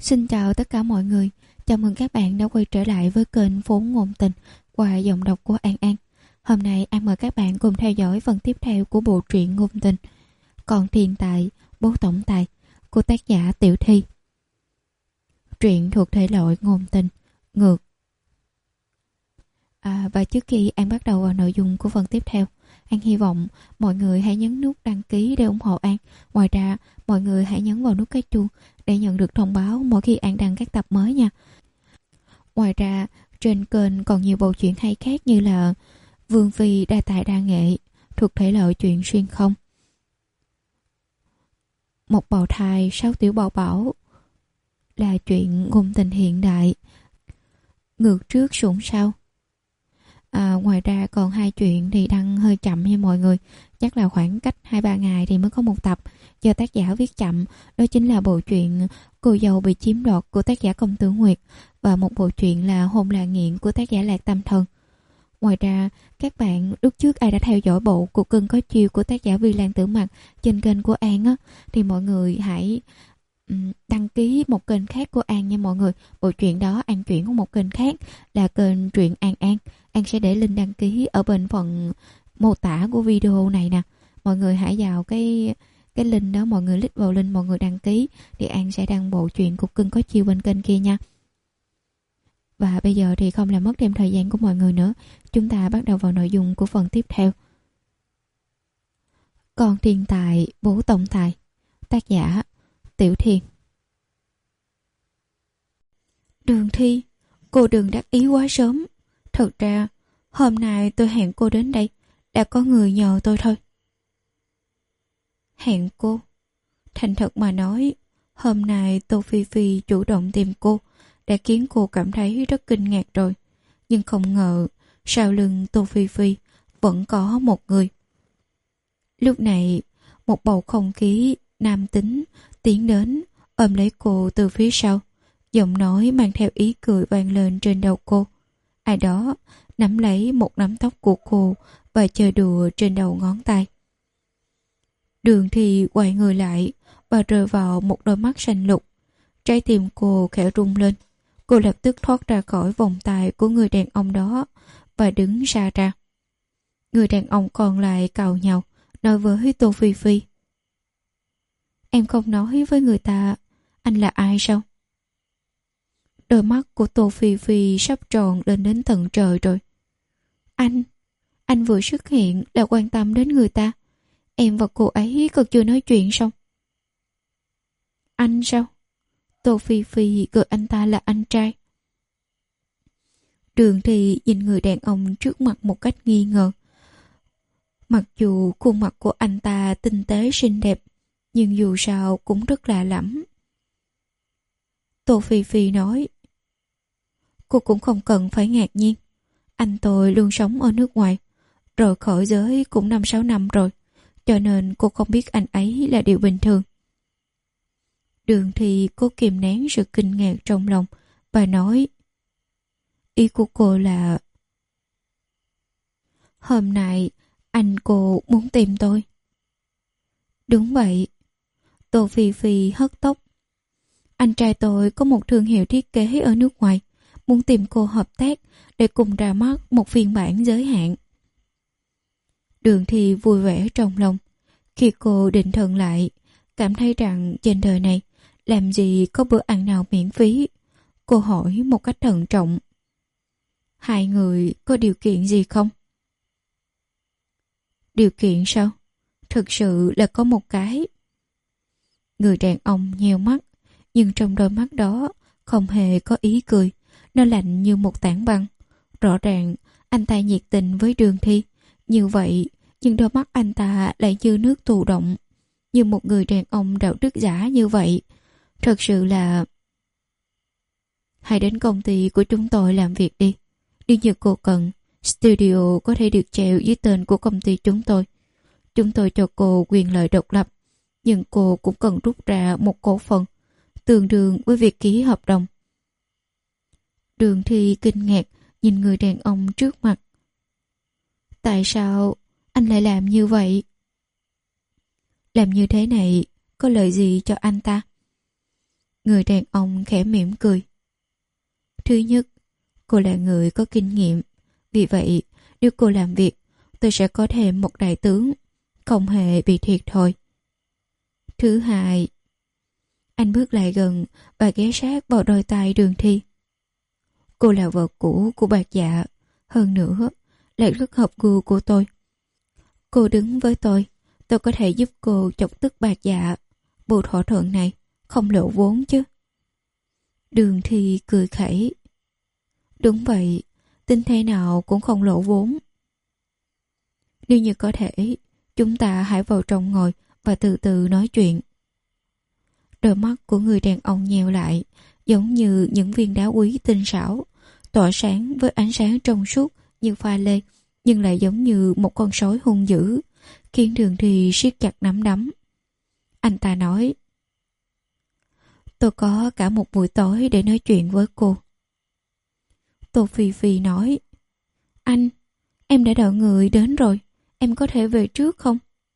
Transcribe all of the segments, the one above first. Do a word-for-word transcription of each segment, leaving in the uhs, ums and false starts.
Xin chào tất cả mọi người. Chào mừng các bạn đã quay trở lại với kênh Vốn Ngôn Tình qua giọng đọc của An An. Hôm nay An mời các bạn cùng theo dõi phần tiếp theo của bộ truyện ngôn tình Còn Thiên Tài, Bố Tổng Tài của tác giả Tiểu Thi. Truyện thuộc thể loại ngôn tình, ngược. À, và trước khi An bắt đầu vào nội dung của phần tiếp theo, An hy vọng mọi người hãy nhấn nút đăng ký để ủng hộ An. Ngoài ra, mọi người hãy nhấn vào nút cái chuông để nhận được thông báo mỗi khi An đăng các tập mới nha. Ngoài ra, trên kênh còn nhiều bộ truyện hay khác như là Vương Phi đa tài đa nghệ thuộc thể loại truyện xuyên không, Một bào thai sáu tiểu bảo bảo là chuyện ngôn tình hiện đại, Ngược trước sủng sau. À, ngoài ra còn hai chuyện thì đăng hơi chậm nha mọi người, chắc là khoảng cách hai ba ngày thì mới có một tập do tác giả viết chậm. Đó chính là bộ truyện Cô dâu bị chiếm đoạt của tác giả Công Tử Nguyệt và một bộ truyện là Hôn là nghiện của tác giả Lạc Tâm Thần. Ngoài ra, các bạn lúc trước ai đã theo dõi bộ Cuộc Cưng Có Chiêu của tác giả Vi Lan Tử Mặc trên kênh của An á, thì mọi người hãy um, đăng ký một kênh khác của An nha mọi người. Bộ truyện đó An chuyển qua một kênh khác là kênh truyện An An. An sẽ để link đăng ký ở bên phần mô tả của video này nè. Mọi người hãy vào cái cái link đó, mọi người click vào link, mọi người đăng ký thì An sẽ đăng bộ truyện Cuộc Cưng Có Chiêu bên kênh kia nha. Và bây giờ thì không làm mất thêm thời gian của mọi người nữa, chúng ta bắt đầu vào nội dung của phần tiếp theo. Còn Thiên Tài, Bố Tổng Tài, tác giả Tiểu Thiên. Đường Thi, cô đừng đắc ý quá sớm. Thật ra, hôm nay tôi hẹn cô đến đây, đã có người nhờ tôi thôi. Hẹn cô? Thành thật mà nói, hôm nay Tô Phi Phi chủ động tìm cô, đã khiến cô cảm thấy rất kinh ngạc rồi. Nhưng không ngờ, sau lưng Tô Phi Phi vẫn có một người. Lúc này, một bầu không khí nam tính tiến đến, ôm lấy cô từ phía sau. Giọng nói mang theo ý cười vang lên trên đầu cô. Ai đó nắm lấy một nắm tóc của cô và chơi đùa trên đầu ngón tay. Đường Thi quay người lại và rơi vào một đôi mắt xanh lục. Trái tim cô khẽ rung lên. Cô lập tức thoát ra khỏi vòng tay của người đàn ông đó và đứng xa ra. Người đàn ông còn lại càu nhàu nói với Tô Phi Phi: Em không nói với người ta anh là ai sao? Đôi mắt của Tô Phi Phi sắp tròn lên đến tận trời rồi. Anh, anh vừa xuất hiện là quan tâm đến người ta. Em và cô ấy còn chưa nói chuyện xong. Anh sao? Tô Phi Phi gọi anh ta là anh trai. Đường Thi nhìn người đàn ông trước mặt một cách nghi ngờ. Mặc dù khuôn mặt của anh ta tinh tế xinh đẹp, nhưng dù sao cũng rất lạ lẫm. Tô Phi Phi nói: Cô cũng không cần phải ngạc nhiên. Anh tôi luôn sống ở nước ngoài, rồi khỏi giới cũng năm sáu năm rồi, cho nên cô không biết anh ấy là điều bình thường. Đường Thi cố kìm nén sự kinh ngạc trong lòng và nói: Ý của cô là hôm nay anh cô muốn tìm tôi. Đúng vậy. Tô Phi Phi hất tóc. Anh trai tôi có một thương hiệu thiết kế ở nước ngoài, muốn tìm cô hợp tác để cùng ra mắt một phiên bản giới hạn. Đường Thi vui vẻ trong lòng. Khi cô định thần lại, cảm thấy rằng trên đời này làm gì có bữa ăn nào miễn phí. Cô hỏi một cách thận trọng: Hai người có điều kiện gì không? Điều kiện sao? Thực sự là có một cái. Người đàn ông nheo mắt, nhưng trong đôi mắt đó không hề có ý cười. Nó lạnh như một tảng băng. Rõ ràng anh ta nhiệt tình với Đường Thi. Như vậy, nhưng đôi mắt anh ta lại như nước tù động. Như một người đàn ông đạo đức giả như vậy. Thật sự là... Hãy đến công ty của chúng tôi làm việc đi. Nếu như cô cần, studio có thể được treo dưới tên của công ty chúng tôi. Chúng tôi cho cô quyền lợi độc lập, nhưng cô cũng cần rút ra một cổ phần, tương đương với việc ký hợp đồng. Đường Thi kinh ngạc nhìn người đàn ông trước mặt. Tại sao anh lại làm như vậy? Làm như thế này có lợi gì cho anh ta? Người đàn ông khẽ mỉm cười. Thứ nhất, cô là người có kinh nghiệm. Vì vậy, nếu cô làm việc, tôi sẽ có thêm một đại tướng, không hề bị thiệt thòi. Thứ hai, anh bước lại gần và ghé sát vào đôi tay Đường Thi. Cô là vợ cũ của Bạc Dạ, hơn nữa lại rất hợp gu của tôi. Cô đứng với tôi, tôi có thể giúp cô chọc tức Bạc Dạ. Bộ thỏa thuận này không lộ vốn chứ? Đường Thi cười khẩy. Đúng vậy, tin thế nào cũng không lộ vốn. Nếu như có thể, chúng ta hãy vào trong ngồi và từ từ nói chuyện. Đôi mắt của người đàn ông nheo lại, giống như những viên đá quý tinh xảo, tỏa sáng với ánh sáng trong suốt như pha lê, nhưng lại giống như một con sói hung dữ, khiến Đường Thi siết chặt nắm đấm. Anh ta nói, tôi có cả một buổi tối để nói chuyện với cô. Tô Phi Phi nói, anh, em đã đợi người đến rồi, em có thể về trước không?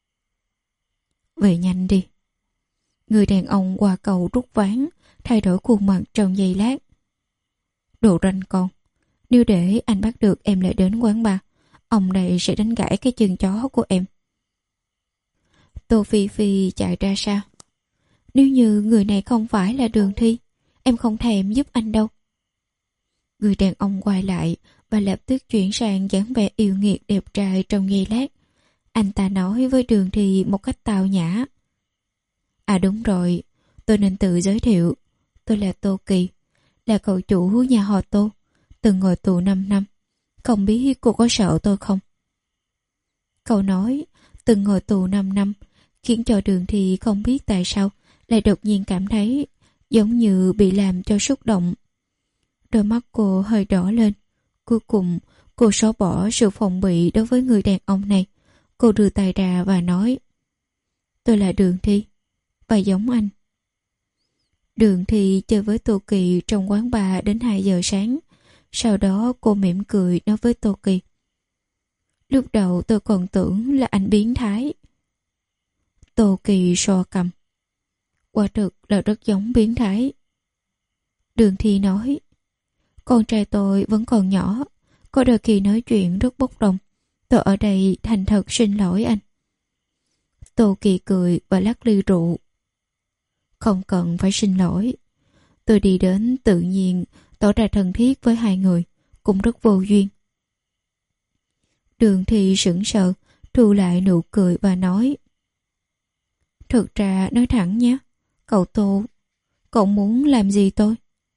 Về nhanh đi. Người đàn ông qua cầu rút ván, thay đổi khuôn mặt trong giây lát. Đồ ranh con, nếu để anh bắt được em lại đến quán bar, ông này sẽ đánh gãy cái chân chó của em. Tô Phi Phi chạy ra sao? Nếu như người này không phải là Đường Thi, em không thèm giúp anh đâu. Người đàn ông quay lại và lập tức chuyển sang dáng vẻ yêu nghiệt đẹp trai trong giây lát. Anh ta nói với Đường Thi một cách tao nhã. À đúng rồi, tôi nên tự giới thiệu. Tôi là Tô Kỳ, là cậu chủ nhà họ Tô, từng ngồi tù năm năm. Không biết cô có sợ tôi không? Cậu nói từng ngồi tù năm năm khiến cho Đường Thi không biết tại sao lại đột nhiên cảm thấy giống như bị làm cho xúc động. Đôi mắt cô hơi đỏ lên. Cuối cùng cô xóa bỏ sự phòng bị đối với người đàn ông này. Cô đưa tay ra và nói, tôi là Đường Thi và giống anh. Đường Thi chơi với Tô Kỳ trong quán bar đến hai giờ sáng. Sau đó cô mỉm cười nói với Tô Kỳ, lúc đầu tôi còn tưởng là anh biến thái. Tô Kỳ so cầm, quả thực là rất giống biến thái. Đường Thi nói, con trai tôi vẫn còn nhỏ, có đôi khi nói chuyện rất bốc đồng. Tôi ở đây thành thật xin lỗi anh. Tô Kỳ cười và lắc ly rượu. Không cần phải xin lỗi. Tôi đi đến tự nhiên, tỏ ra thân thiết với hai người, cũng rất vô duyên. Đường Thi sững sờ, thu lại nụ cười và nói, thực ra nói thẳng nhé, cậu Tô, cậu muốn làm gì tôi?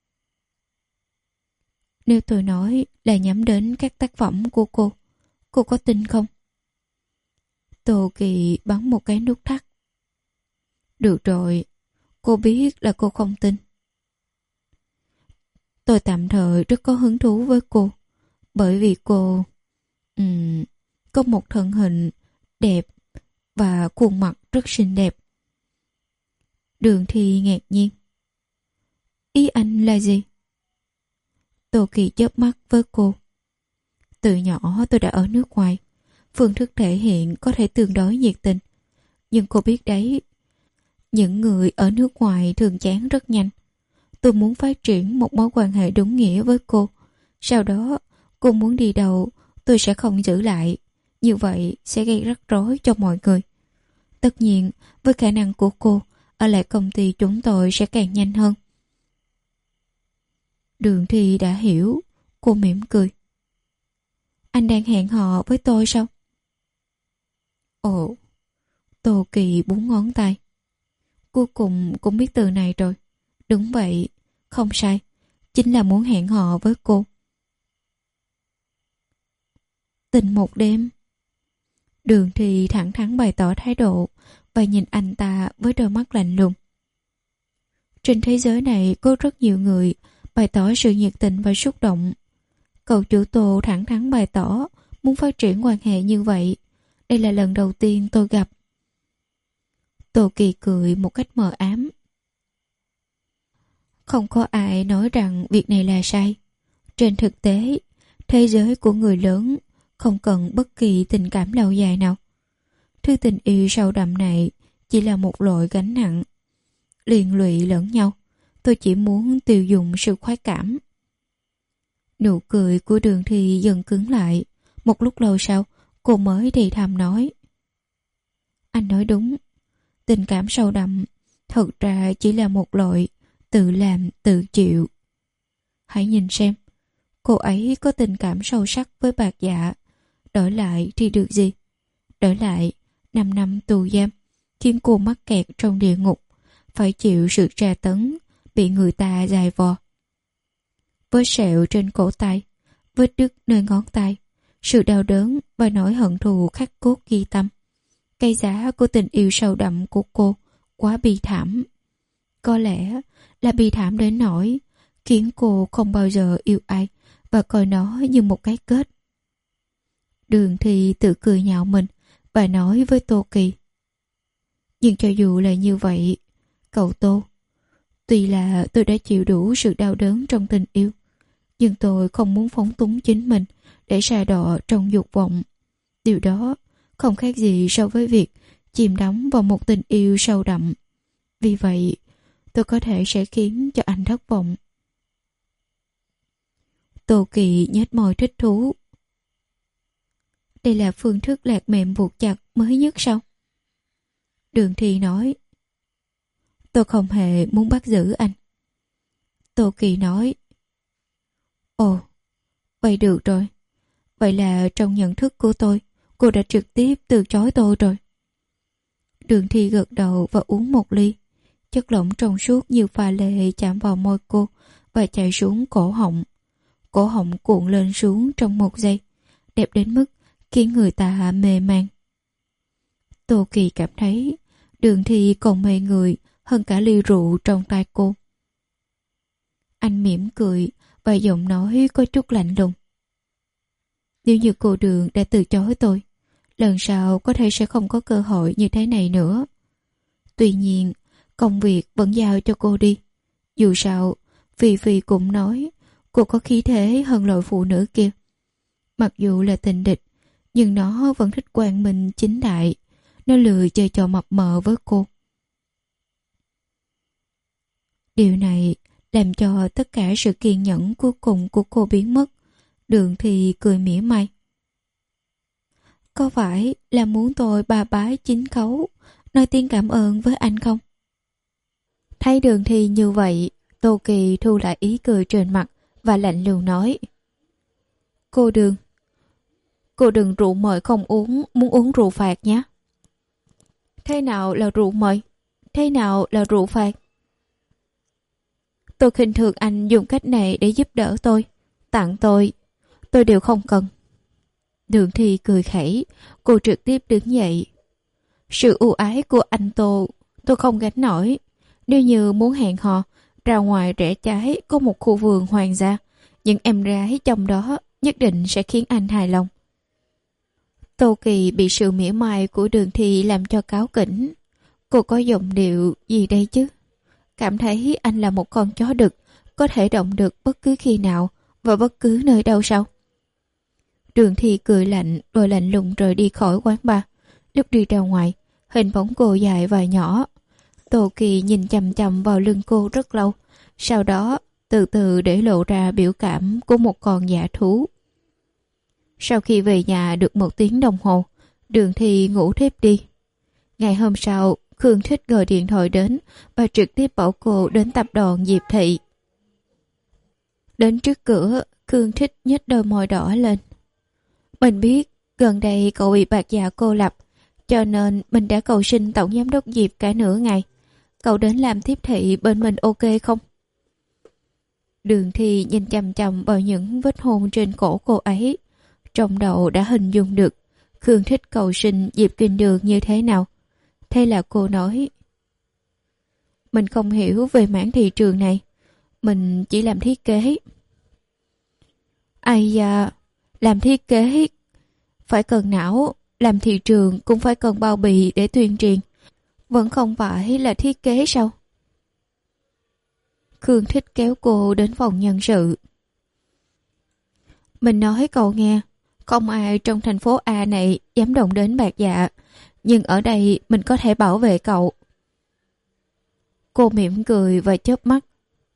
Nếu tôi nói là nhắm đến các tác phẩm của cô, cô có tin không? Tô Kỳ bắn một cái nút thắt. Được rồi, cô biết là cô không tin. Tôi tạm thời rất có hứng thú với cô, bởi vì cô um, có một thân hình đẹp và khuôn mặt rất xinh đẹp. Đường Thi ngạc nhiên. Ý anh là gì? Tô Kỳ chớp mắt với cô. Từ nhỏ tôi đã ở nước ngoài, phương thức thể hiện có thể tương đối nhiệt tình. Nhưng cô biết đấy, những người ở nước ngoài thường chán rất nhanh. Tôi muốn phát triển một mối quan hệ đúng nghĩa với cô. Sau đó, cô muốn đi đâu, tôi sẽ không giữ lại. Như vậy sẽ gây rắc rối cho mọi người. Tất nhiên, với khả năng của cô, ở lại công ty chúng tôi sẽ càng nhanh hơn. Đường Thi đã hiểu. Cô mỉm cười. Anh đang hẹn hò với tôi sao? Ồ. Tô Kỳ búng ngón tay. Cuối cùng cũng biết từ này rồi. Đúng vậy, không sai. Chính là muốn hẹn hò với cô. Tình một đêm. Đường Thi thẳng thắn bày tỏ thái độ và nhìn anh ta với đôi mắt lạnh lùng. Trên thế giới này có rất nhiều người bày tỏ sự nhiệt tình và xúc động. Cậu chủ Tô thẳng thắn bày tỏ muốn phát triển quan hệ như vậy. Đây là lần đầu tiên tôi gặp. Tô Kỳ cười một cách mờ ám. Không có ai nói rằng việc này là sai. Trên thực tế, thế giới của người lớn không cần bất kỳ tình cảm lâu dài nào. Thứ tình yêu sâu đậm này chỉ là một loại gánh nặng, liên lụy lẫn nhau. Tôi chỉ muốn tiêu dùng sự khoái cảm. Nụ cười của Đường Thi dần cứng lại. Một lúc lâu sau, cô mới thì thầm nói. Anh nói đúng. Tình cảm sâu đậm thật ra chỉ là một loại tự làm tự chịu. Hãy nhìn xem, cô ấy có tình cảm sâu sắc với Bạc Dạ. Đổi lại thì được gì? Đổi lại năm năm tù giam, khiến cô mắc kẹt trong địa ngục, phải chịu sự tra tấn, bị người ta dài vò. Vết sẹo trên cổ tay, vết đứt nơi ngón tay, sự đau đớn và nỗi hận thù khắc cốt ghi tâm. Cái giá của tình yêu sâu đậm của cô quá bi thảm. Có lẽ là bi thảm đến nỗi khiến cô không bao giờ yêu ai và coi nó như một cái kết. Đường Thi tự cười nhạo mình và nói với Tô Kỳ. Nhưng cho dù là như vậy, cậu Tô, tuy là tôi đã chịu đủ sự đau đớn trong tình yêu, nhưng tôi không muốn phóng túng chính mình để sa đọa trong dục vọng. Điều đó không khác gì so với việc chìm đắm vào một tình yêu sâu đậm. Vì vậy, tôi có thể sẽ khiến cho anh thất vọng. Tô Kỳ nhếch môi thích thú. Đây là phương thức lạc mềm buộc chặt mới nhất sao? Đường Thi nói. Tôi không hề muốn bắt giữ anh. Tô Kỳ nói. Ồ, vậy được rồi. Vậy là trong nhận thức của tôi, cô đã trực tiếp từ chối tôi rồi. Đường Thi gật đầu và uống một ly. Chất lỏng trong suốt như pha lê chạm vào môi cô và chảy xuống cổ họng. Cổ họng cuộn lên xuống trong một giây, đẹp đến mức khiến người ta mê man. Tô Kỳ cảm thấy Đường Thi còn mê người hơn cả ly rượu trong tay cô. Anh mỉm cười và giọng nói có chút lạnh lùng. Nếu như cô Đường đã từ chối tôi, lần sau có thể sẽ không có cơ hội như thế này nữa. Tuy nhiên, công việc vẫn giao cho cô đi. Dù sao, Phi Phi cũng nói cô có khí thế hơn loại phụ nữ kia. Mặc dù là tình địch, nhưng nó vẫn thích quang minh chính đại. Nó lười chơi trò mập mờ với cô. Điều này làm cho tất cả sự kiên nhẫn cuối cùng của cô biến mất. Đường Thi cười mỉa mai. Có phải là muốn tôi ba bái chính khấu, nói tiếng cảm ơn với anh không? Thấy Đường Thi như vậy, Tô Kỳ thu lại ý cười trên mặt và lạnh lùng nói. Cô Đường, cô đừng rượu mời không uống, muốn uống rượu phạt nhé. Thế nào là rượu mời? Thế nào là rượu phạt? Tôi khinh thường anh dùng cách này để giúp đỡ tôi, tặng tôi, tôi đều không cần. Đường Thi cười khẩy, cô trực tiếp đứng dậy. Sự ưu ái của anh Tô, tôi không gánh nổi. Nếu như muốn hẹn hò, ra ngoài rẽ trái có một khu vườn hoàng gia, những em gái trong đó nhất định sẽ khiến anh hài lòng. Tô Kỳ bị sự mỉa mai của Đường Thi làm cho cáu kỉnh. Cô có giọng điệu gì đây chứ? Cảm thấy anh là một con chó đực, có thể động được bất cứ khi nào và bất cứ nơi đâu sao? Đường Thi cười lạnh rồi lạnh lùng rời đi khỏi quán bar. Lúc đi ra ngoài, hình bóng cô dài và nhỏ. Tô Kỳ nhìn chằm chằm vào lưng cô rất lâu, sau đó từ từ để lộ ra biểu cảm của một con dã thú. Sau khi về nhà được một tiếng đồng hồ, Đường Thi ngủ thiếp đi. Ngày hôm sau, Khương Thích gọi điện thoại đến và trực tiếp bảo cô đến tập đoàn Diệp Thị. Đến trước cửa, Khương Thích nhếch đôi môi đỏ lên. Mình biết gần đây cậu bị Bạc Dạ cô lập, cho nên mình đã cầu xin tổng giám đốc Diệp cả nửa ngày. Cậu đến làm tiếp thị bên mình ok không? Đường Thi nhìn chằm chằm vào những vết hôn trên cổ cô ấy. Trong đầu đã hình dung được Khương Thích cầu xin Diệp Kinh Đường như thế nào. Thế là cô nói, mình không hiểu về mảng thị trường này, mình chỉ làm thiết kế. Ai da, làm thiết kế phải cần não, làm thị trường cũng phải cần bao bì để tuyên truyền, vẫn không phải là thiết kế sao? Khương Thích kéo cô đến phòng nhân sự. Mình nói cậu nghe, không ai trong thành phố A này dám động đến Bạc Dạ, nhưng ở đây mình có thể bảo vệ cậu. Cô mỉm cười và chớp mắt.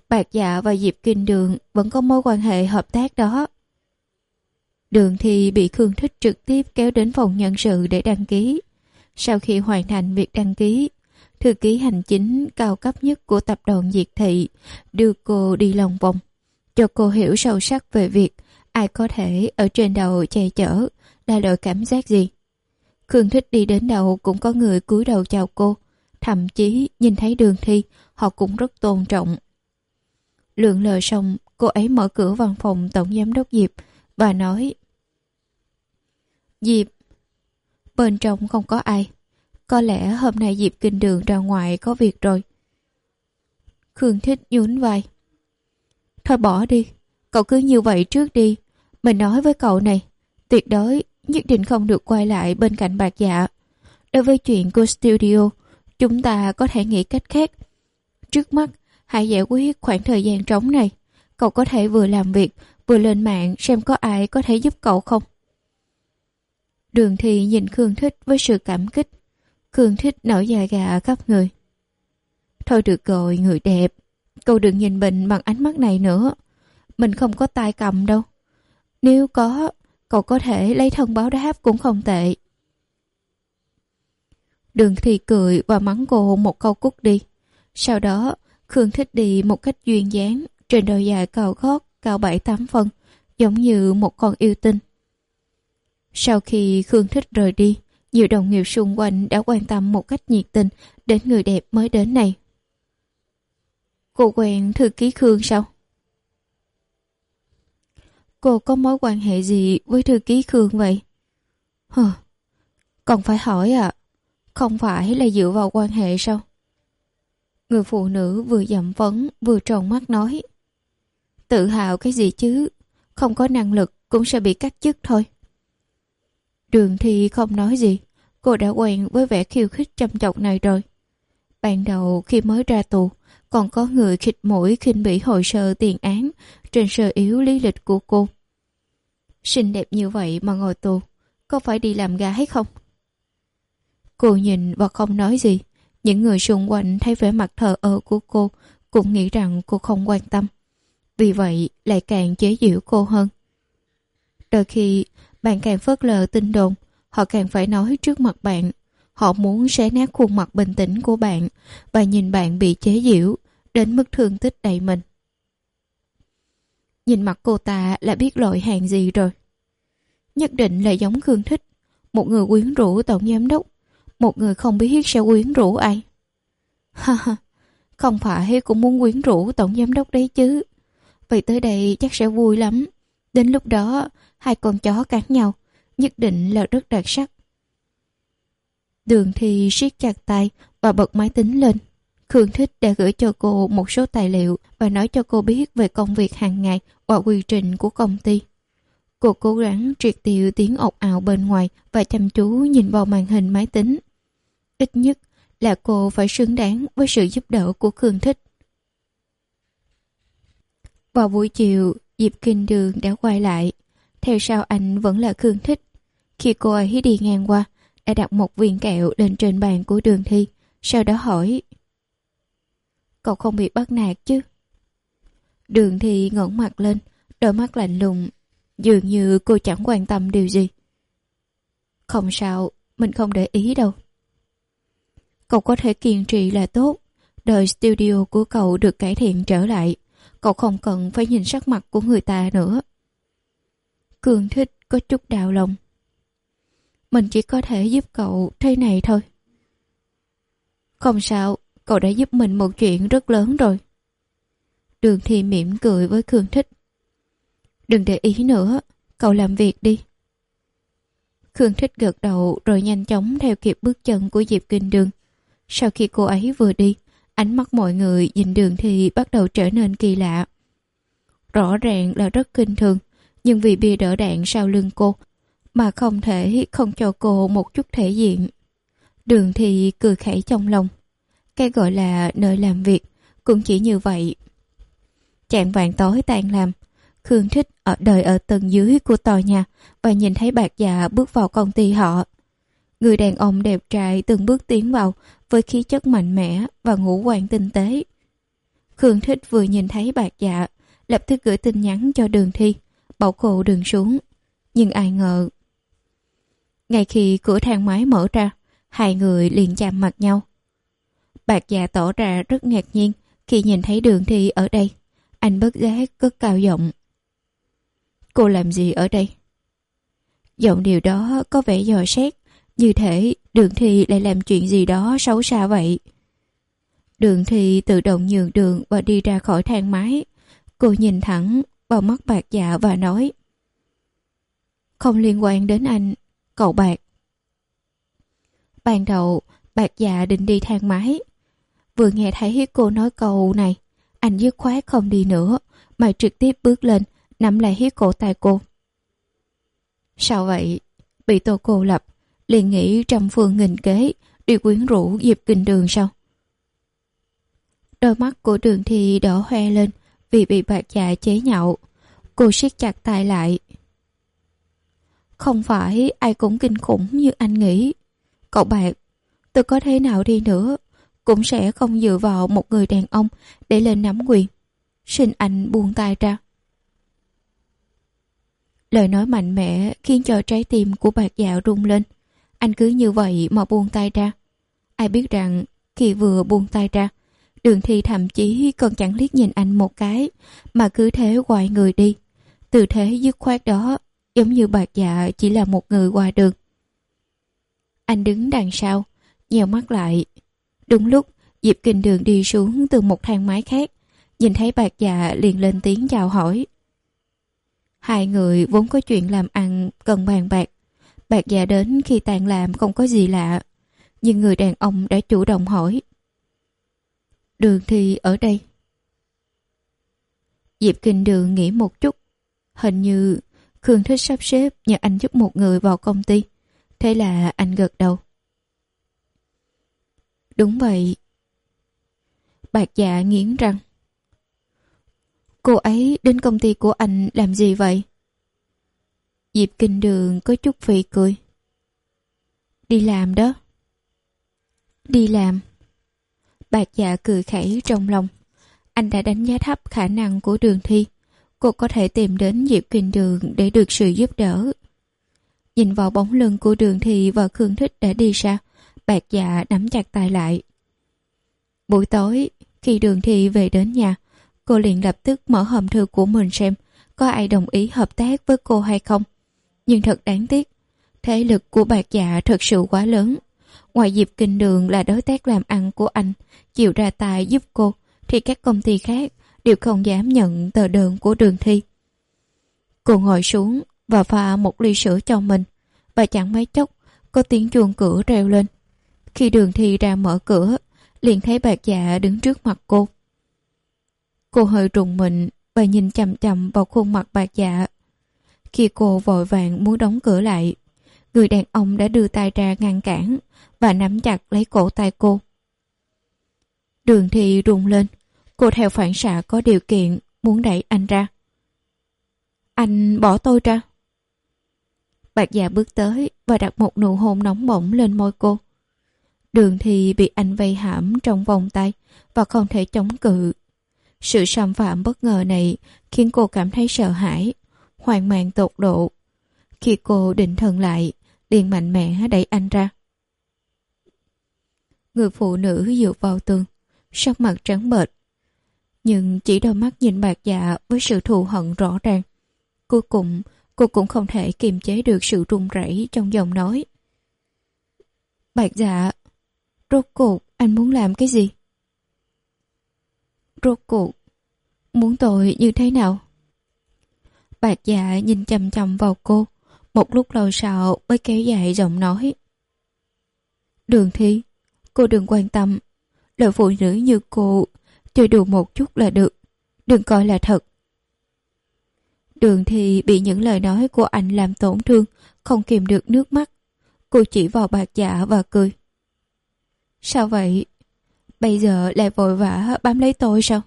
Bạc Dạ và Diệp Kinh Đường vẫn có mối quan hệ hợp tác đó. Đường Thi bị Khương Thích trực tiếp kéo đến phòng nhân sự để đăng ký. Sau khi hoàn thành việc đăng ký, thư ký hành chính cao cấp nhất của tập đoàn Diệt Thị đưa cô đi lòng vòng, cho cô hiểu sâu sắc về việc ai có thể ở trên đầu che chở là loại cảm giác gì. Khương Thích đi đến đâu cũng có người cúi đầu chào cô, thậm chí nhìn thấy Đường Thi họ cũng rất tôn trọng. Lượn lờ xong, cô ấy mở cửa văn phòng tổng giám đốc Diệp và nói: Diệp, bên trong không có ai. Có lẽ hôm nay Diệp Kinh Đường ra ngoài có việc rồi. Khương Thích nhún vai. Thôi bỏ đi, cậu cứ như vậy trước đi. Mình nói với cậu này, tuyệt đối nhất định không được quay lại bên cạnh Bạc Dạ. Đối với chuyện của studio, chúng ta có thể nghĩ cách khác. Trước mắt, hãy giải quyết khoảng thời gian trống này. Cậu có thể vừa làm việc, vừa lên mạng xem có ai có thể giúp cậu không. Đường Thi nhìn Khương Thích với sự cảm kích. Khương Thích nổi da gà khắp người. Thôi được rồi, người đẹp. Cậu đừng nhìn mình bằng ánh mắt này nữa. Mình không có tay cầm đâu. Nếu có, cậu có thể lấy thân báo đáp cũng không tệ. Đường Thi cười và mắng cô một câu cút đi. Sau đó, Khương Thích đi một cách duyên dáng, trên đôi giày cao gót, cao bảy tám phân, giống như một con yêu tinh. Sau khi Khương Thích rời đi, nhiều đồng nghiệp xung quanh đã quan tâm một cách nhiệt tình đến người đẹp mới đến này. Cô quen thư ký Khương sao? Cô có mối quan hệ gì với thư ký Khương vậy? Hờ, còn phải hỏi à? Không phải là dựa vào quan hệ sao? Người phụ nữ vừa dậm vấn vừa tròn mắt nói. Tự hào cái gì chứ? Không có năng lực cũng sẽ bị cắt chức thôi. Đường Thi không nói gì. Cô đã quen với vẻ khiêu khích chăm chọc này rồi. Ban đầu khi mới ra tù, còn có người khịt mũi khinh bỉ hồ sơ tiền án trên sơ yếu lý lịch của cô. Xinh đẹp như vậy mà ngồi tù, có phải đi làm gái không? Cô nhìn và không nói gì. Những người xung quanh thấy vẻ mặt thờ ơ của cô cũng nghĩ rằng cô không quan tâm. Vì vậy lại càng chế giễu cô hơn. Đôi khi bạn càng phớt lờ tin đồn, họ càng phải nói trước mặt bạn. Họ muốn xé nát khuôn mặt bình tĩnh của bạn và nhìn bạn bị chế giễu đến mức thương tích đầy mình. Nhìn mặt cô ta là biết loại hàng gì rồi. Nhất định là giống Khương Thích, một người quyến rũ tổng giám đốc, một người không biết sẽ quyến rũ ai. Ha ha, không phải cũng muốn quyến rũ tổng giám đốc đấy chứ. Vậy tới đây chắc sẽ vui lắm. Đến lúc đó, hai con chó cắn nhau, nhất định là rất đặc sắc. Đường Thi siết chặt tay và bật máy tính lên. Khương Thích đã gửi cho cô một số tài liệu và nói cho cô biết về công việc hàng ngày và quy trình của công ty. Cô cố gắng triệt tiêu tiếng ồn ào bên ngoài và chăm chú nhìn vào màn hình máy tính. Ít nhất là cô phải xứng đáng với sự giúp đỡ của Khương Thích. Vào buổi chiều, Diệp Kinh Đường đã quay lại. Theo sau anh vẫn là Khương Thích. Khi cô ấy đi ngang qua, đã đặt một viên kẹo lên trên bàn của Đường Thi, sau đó hỏi: Cậu không bị bắt nạt chứ? Đường Thi ngẩng mặt lên, đôi mắt lạnh lùng, dường như cô chẳng quan tâm điều gì. Không sao, mình không để ý đâu. Cậu có thể kiên trì là tốt. Đời studio của cậu được cải thiện trở lại. Cậu không cần phải nhìn sắc mặt của người ta nữa. Khương Thích có chút đau lòng. Mình chỉ có thể giúp cậu thế này thôi. Không sao, cậu đã giúp mình một chuyện rất lớn rồi. Đường Thi mỉm cười với Khương Thích. Đừng để ý nữa, cậu làm việc đi. Khương Thích gật đầu rồi nhanh chóng theo kịp bước chân của Diệp Kinh Đường. Sau khi cô ấy vừa đi, ánh mắt mọi người nhìn Đường Thi bắt đầu trở nên kỳ lạ. Rõ ràng là rất kinh thường, nhưng vì bia đỡ đạn sau lưng cô mà không thể không cho cô một chút thể diện. Đường Thi cười khẩy trong lòng. Cái gọi là nơi làm việc cũng chỉ như vậy. Chạng vạng tối tan làm, Khương Thích ở đời ở tầng dưới của tòa nhà và nhìn thấy Bạc Dạ bước vào công ty họ. Người đàn ông đẹp trai từng bước tiến vào với khí chất mạnh mẽ và ngũ quan tinh tế. Khương Thích vừa nhìn thấy Bạc Dạ, lập tức gửi tin nhắn cho Đường Thi, bảo cô đừng xuống. Nhưng ai ngờ, ngay khi cửa thang máy mở ra, hai người liền chạm mặt nhau. Bạc Dạ tỏ ra rất ngạc nhiên khi nhìn thấy Đường Thi ở đây. Anh bất giác cất cao giọng. Cô làm gì ở đây? Giọng điều đó có vẻ dò xét, như thể Đường Thi lại làm chuyện gì đó xấu xa vậy. Đường Thi tự động nhường đường và đi ra khỏi thang máy. Cô nhìn thẳng vào mắt Bạc Dạ và nói: Không liên quan đến anh, cậu Bạc. Ban đầu Bạc Dạ định đi thang máy. Vừa nghe thấy cô nói câu này, anh dứt khoát không đi nữa mà trực tiếp bước lên, nắm lại hít cổ tay cô. Sao vậy? Bị Tô Cô Lập liền nghĩ trăm phương nghìn kế đi quyến rũ Diệp Kinh Đường sao? Đôi mắt của Đường Thi đỏ hoe lên vì bị Bạc Dạ chế nhạo. Cô siết chặt tay lại. Không phải ai cũng kinh khủng như anh nghĩ. Cậu Bạc, tôi có thế nào đi nữa cũng sẽ không dựa vào một người đàn ông để lên nắm quyền. Xin anh buông tay ra. Lời nói mạnh mẽ khiến cho trái tim của Bạc Dạ rung lên. Anh cứ như vậy mà buông tay ra. Ai biết rằng khi vừa buông tay ra, Đường Thi thậm chí còn chẳng liếc nhìn anh một cái, mà cứ thế quay người đi. Tư thế dứt khoát đó giống như Bạc Dạ chỉ là một người qua đường. Anh đứng đằng sau, nheo mắt lại. Đúng lúc Diệp Kinh Đường đi xuống từ một thang máy khác, nhìn thấy Bạc Dạ liền lên tiếng chào hỏi. Hai người vốn có chuyện làm ăn cần bàn bạc. Bạc Dạ đến khi tàn làm không có gì lạ, nhưng người đàn ông đã chủ động hỏi. Đường Thi ở đây. Diệp Kinh Đường nghĩ một chút. Hình như Khương Thích sắp xếp nhờ anh giúp một người vào công ty. Thế là anh gật đầu. Đúng vậy. Bạc Dạ nghiến răng. Cô ấy đến công ty của anh làm gì vậy? Diệp Kinh Đường có chút phì cười. Đi làm đó. Đi làm. Bạc Dạ cười khẩy trong lòng. Anh đã đánh giá thấp khả năng của Đường Thi. Cô có thể tìm đến Diệp Kinh Đường để được sự giúp đỡ. Nhìn vào bóng lưng của Đường Thi và Khương Thích đã đi xa, Bạc Dạ nắm chặt tay lại. Buổi tối, khi Đường Thi về đến nhà, cô liền lập tức mở hòm thư của mình xem có ai đồng ý hợp tác với cô hay không. Nhưng thật đáng tiếc, thế lực của Bạc Dạ thật sự quá lớn. Ngoài Diệp Kinh Đường là đối tác làm ăn của anh chịu ra tài giúp cô, thì các công ty khác đều không dám nhận tờ đơn của Đường Thi. Cô ngồi xuống và pha một ly sữa cho mình, và chẳng mấy chốc có tiếng chuông cửa reo lên. Khi Đường Thi ra mở cửa, liền thấy Bạc Dạ đứng trước mặt cô. Cô hơi rùng mình và nhìn chằm chằm vào khuôn mặt Bạc Dạ. Khi cô vội vàng muốn đóng cửa lại, người đàn ông đã đưa tay ra ngăn cản và nắm chặt lấy cổ tay cô. Đường Thi rùng lên, cô theo phản xạ có điều kiện muốn đẩy anh ra. Anh bỏ tôi ra. Bạc Dạ bước tới và đặt một nụ hôn nóng bỏng lên môi cô. Đường Thi bị anh vây hãm trong vòng tay và không thể chống cự. Sự xâm phạm bất ngờ này khiến cô cảm thấy sợ hãi, hoang mang tột độ. Khi cô định thần lại, liền mạnh mẽ đẩy anh ra. Người phụ nữ dựa vào tường, sắc mặt trắng bệch, nhưng chỉ đôi mắt nhìn Bạc Dạ với sự thù hận rõ ràng. Cuối cùng, cô cũng không thể kiềm chế được sự run rẩy trong giọng nói. Bạc Dạ, rốt cuộc anh muốn làm cái gì? Rốt cuộc, muốn tôi như thế nào? Bạc Dạ nhìn chằm chằm vào cô, một lúc lâu sau mới kéo dài giọng nói. Đường Thi, cô đừng quan tâm. Loại phụ nữ như cô chơi đùa một chút là được, đừng coi là thật. Đường Thi bị những lời nói của anh làm tổn thương, không kìm được nước mắt. Cô chỉ vào Bạc Dạ và cười. Sao vậy? Bây giờ lại vội vã bám lấy tôi sao?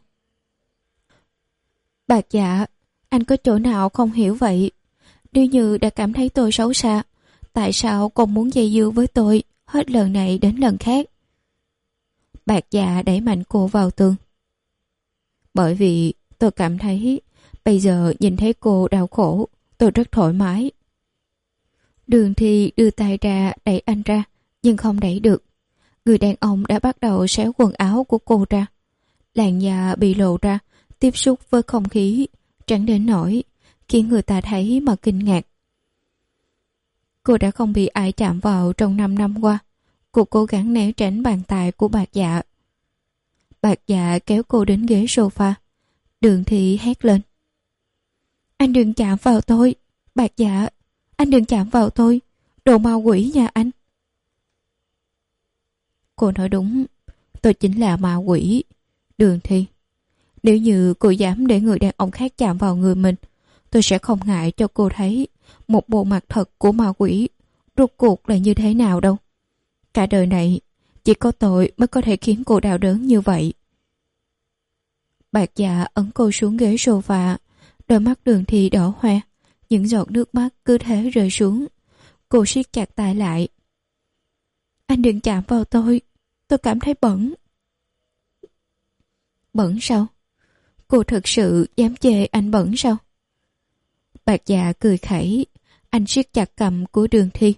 Bạc Dạ, anh có chỗ nào không hiểu vậy? Nếu như đã cảm thấy tôi xấu xa, tại sao còn muốn dây dưa với tôi hết lần này đến lần khác? Bạc Dạ đẩy mạnh cô vào tường. Bởi vì tôi cảm thấy bây giờ nhìn thấy cô đau khổ, tôi rất thoải mái. Đường Thi đưa tay ra đẩy anh ra, nhưng không đẩy được. Người đàn ông đã bắt đầu xéo quần áo của cô ra. Làn da bị lộ ra, tiếp xúc với không khí, trắng đến nỗi khiến người ta thấy mà kinh ngạc. Cô đã không bị ai chạm vào trong năm năm qua. Cô cố gắng né tránh bàn tay của Bạch Dạ. Bạch Dạ kéo cô đến ghế sofa. Đường Thi hét lên: Anh đừng chạm vào tôi. Bạch Dạ, anh đừng chạm vào tôi. Đồ ma quỷ nhà anh. Cô nói đúng, tôi chính là ma quỷ. Đường Thi, nếu như cô dám để người đàn ông khác chạm vào người mình, tôi sẽ không ngại cho cô thấy một bộ mặt thật của ma quỷ rốt cuộc là như thế nào đâu. Cả đời này chỉ có tôi mới có thể khiến cô đau đớn như vậy. Bạch Dạ ấn cô xuống ghế sofa. Đôi mắt Đường Thi đỏ hoe, những giọt nước mắt cứ thế rơi xuống. Cô siết chặt tay lại. Anh đừng chạm vào tôi, tôi cảm thấy bẩn. Bẩn sao? Cô thực sự dám chê anh bẩn sao? Bạch Dạ cười khẩy. Anh siết chặt cằm của Đường Thi.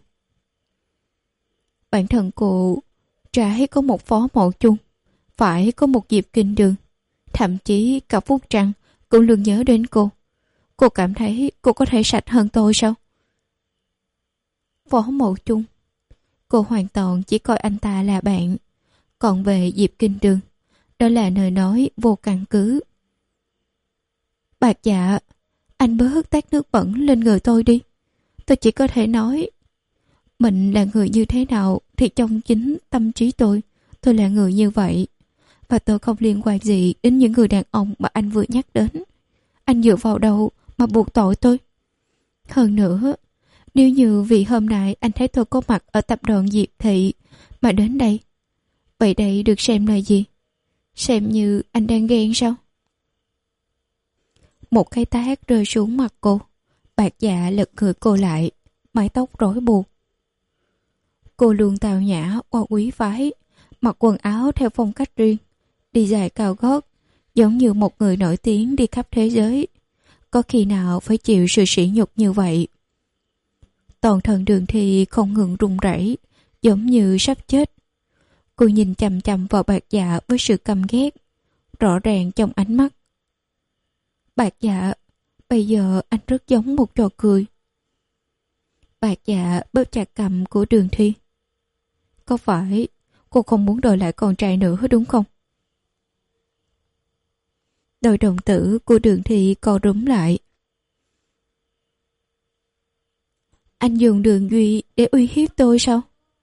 Bản thân cô trái có một phó mộ chung, phải có một dịp kinh đường. Thậm chí cả Phúc Trăng cũng luôn nhớ đến cô. Cô cảm thấy cô có thể sạch hơn tôi sao? Phó mộ chung. Cô hoàn toàn chỉ coi anh ta là bạn. Còn về dịp kinh đường, đó là lời nói vô căn cứ. Bạch Dạ, anh bớt tát nước bẩn lên người tôi đi. Tôi chỉ có thể nói mình là người như thế nào thì trong chính tâm trí tôi, tôi là người như vậy. Và tôi không liên quan gì đến những người đàn ông mà anh vừa nhắc đến. Anh dựa vào đâu mà buộc tội tôi? Hơn nữa, nếu như vì hôm nay anh thấy tôi có mặt ở tập đoàn Diệp Thị mà đến đây, vậy đây được xem là gì? Xem như anh đang ghen sao? Một cái tát rơi xuống mặt cô. Bạch Dạ lật người cô lại, mái tóc rối buộc. Cô luôn tào nhã qua quý phái, mặc quần áo theo phong cách riêng, đi giày cao gót, giống như một người nổi tiếng đi khắp thế giới. Có khi nào phải chịu sự sỉ nhục như vậy? Toàn thân Đường Thi không ngừng run rẩy, giống như sắp chết. Cô nhìn chằm chằm vào Bạch Dạ với sự căm ghét, rõ ràng trong ánh mắt. Bạch Dạ, bây giờ anh rất giống một trò cười. Bạch Dạ bóp chặt cằm của Đường Thi. Có phải cô không muốn đòi lại con trai nữa đúng không? Đôi đồng tử của Đường Thi co rúm lại. Anh dùng Đường Duy để uy hiếp tôi sao?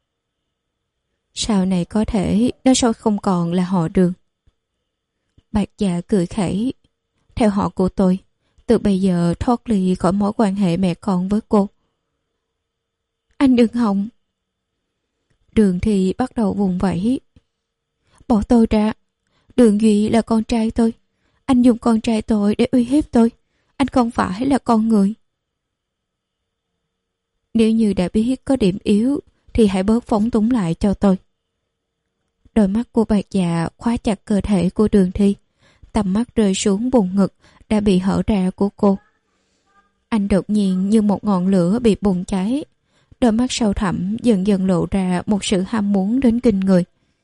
Sau này có thể nó sao không còn là họ Đường. Bạch Dạ cười khẩy. Theo họ của tôi, từ bây giờ thoát ly khỏi mối quan hệ mẹ con với cô. Anh đừng hòng. Đường Thi bắt đầu vùng vẫy. Bỏ tôi ra. Đường Duy là con trai tôi. Anh dùng con trai tôi để uy hiếp tôi. Anh không phải là con người. Nếu như đã biết có điểm yếu thì hãy bớt phóng túng lại cho tôi. Đôi mắt của Bạch Dạ khóa chặt cơ thể của Đường Thi. Tầm mắt rơi xuống vùng ngực đã bị hở ra của cô. Anh đột nhiên như một ngọn lửa bị bùng cháy. Đôi mắt sâu thẳm dần dần lộ ra một sự ham muốn đến kinh người.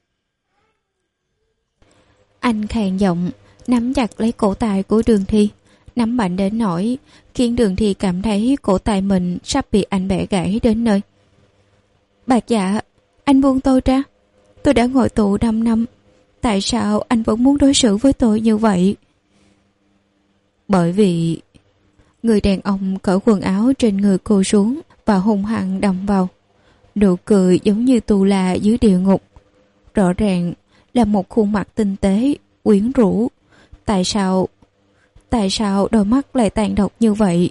Anh khàn giọng nắm chặt lấy cổ tay của Đường Thi, nắm mạnh đến nỗi khiến Đường Thi cảm thấy cổ tay mình sắp bị anh bẻ gãy đến nơi. Bạch Dạ, anh buông tôi ra. Tôi đã ngồi tù năm năm. Tại sao anh vẫn muốn đối xử với tôi như vậy? Bởi vì... Người đàn ông cởi quần áo trên người cô xuống và hung hăng đâm vào. Nụ cười giống như tù là dưới địa ngục. Rõ ràng là một khuôn mặt tinh tế, quyến rũ. Tại sao... Tại sao đôi mắt lại tàn độc như vậy?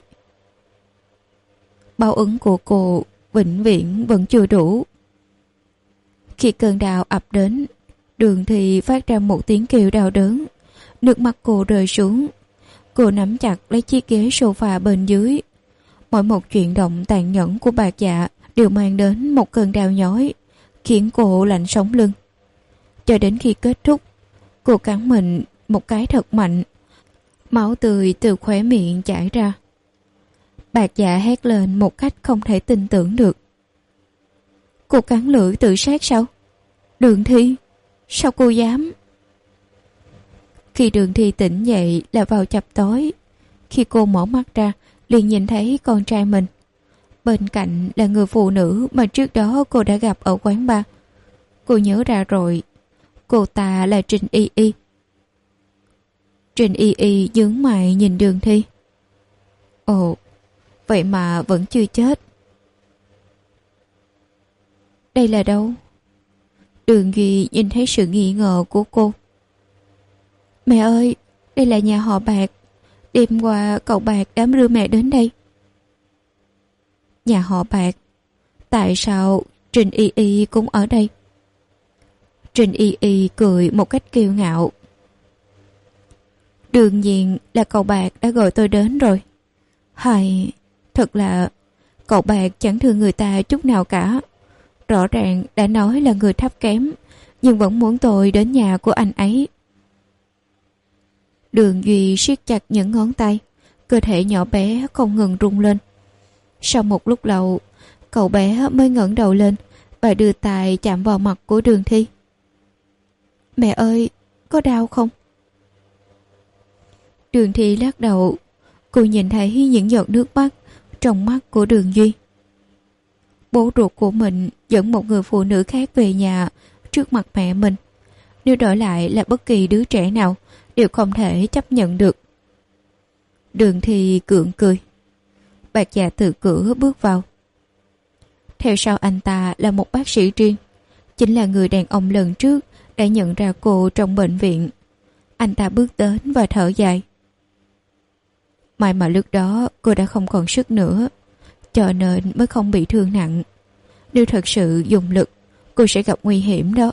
Báo ứng của cô vĩnh viễn vẫn chưa đủ. Khi cơn đau ập đến, Đường Thi phát ra một tiếng kêu đau đớn. Nước mắt cô rơi xuống. Cô nắm chặt lấy chiếc ghế sofa bên dưới. Mỗi một chuyển động tàn nhẫn của Bạch Dạ đều mang đến một cơn đau nhói, khiến cô lạnh sống lưng. Cho đến khi kết thúc, cô cắn mình một cái thật mạnh. Máu tươi từ khóe miệng chảy ra. Bạc Dạ hét lên một cách không thể tin tưởng được. Cô cắn lưỡi tự sát sao? Đường Thi, sao cô dám? Khi Đường Thi tỉnh dậy là vào chập tối. Khi cô mở mắt ra, liền nhìn thấy con trai mình. Bên cạnh là người phụ nữ mà trước đó cô đã gặp ở quán bar. Cô nhớ ra rồi, cô ta là Trình Y Y. Trình Y Y nhướng mày nhìn Đường Thi. Ồ, vậy mà vẫn chưa chết. Đây là đâu? Đường Duy nhìn thấy sự nghi ngờ của cô. Mẹ ơi, đây là nhà họ Bạc. Đêm qua cậu Bạc đã đưa mẹ đến đây. Nhà họ Bạc? Tại sao Trình Y Y cũng ở đây? Trình Y Y cười một cách kiêu ngạo. Đương nhiên là cậu Bạc đã gọi tôi đến rồi. Hay, thật là cậu Bạc chẳng thương người ta chút nào cả. Rõ ràng đã nói là người thấp kém, nhưng vẫn muốn tôi đến nhà của anh ấy. Đường Duy siết chặt những ngón tay, cơ thể nhỏ bé không ngừng rung lên. Sau một lúc lâu, cậu bé mới ngẩng đầu lên và đưa tay chạm vào mặt của Đường Thi. Mẹ ơi, có đau không? Đường Thi lắc đầu. Cô nhìn thấy những giọt nước mắt trong mắt của Đường Duy. Bố ruột của mình dẫn một người phụ nữ khác về nhà trước mặt mẹ mình. Nếu đổi lại là bất kỳ đứa trẻ nào đều không thể chấp nhận được. Đường Thi gượng cười. Bạc Dạ từ cửa bước vào. Theo sau anh ta là một bác sĩ riêng, chính là người đàn ông lần trước đã nhận ra cô trong bệnh viện. Anh ta bước đến và thở dài. May mà lúc đó cô đã không còn sức nữa, cho nên mới không bị thương nặng. Nếu thật sự dùng lực, cô sẽ gặp nguy hiểm đó.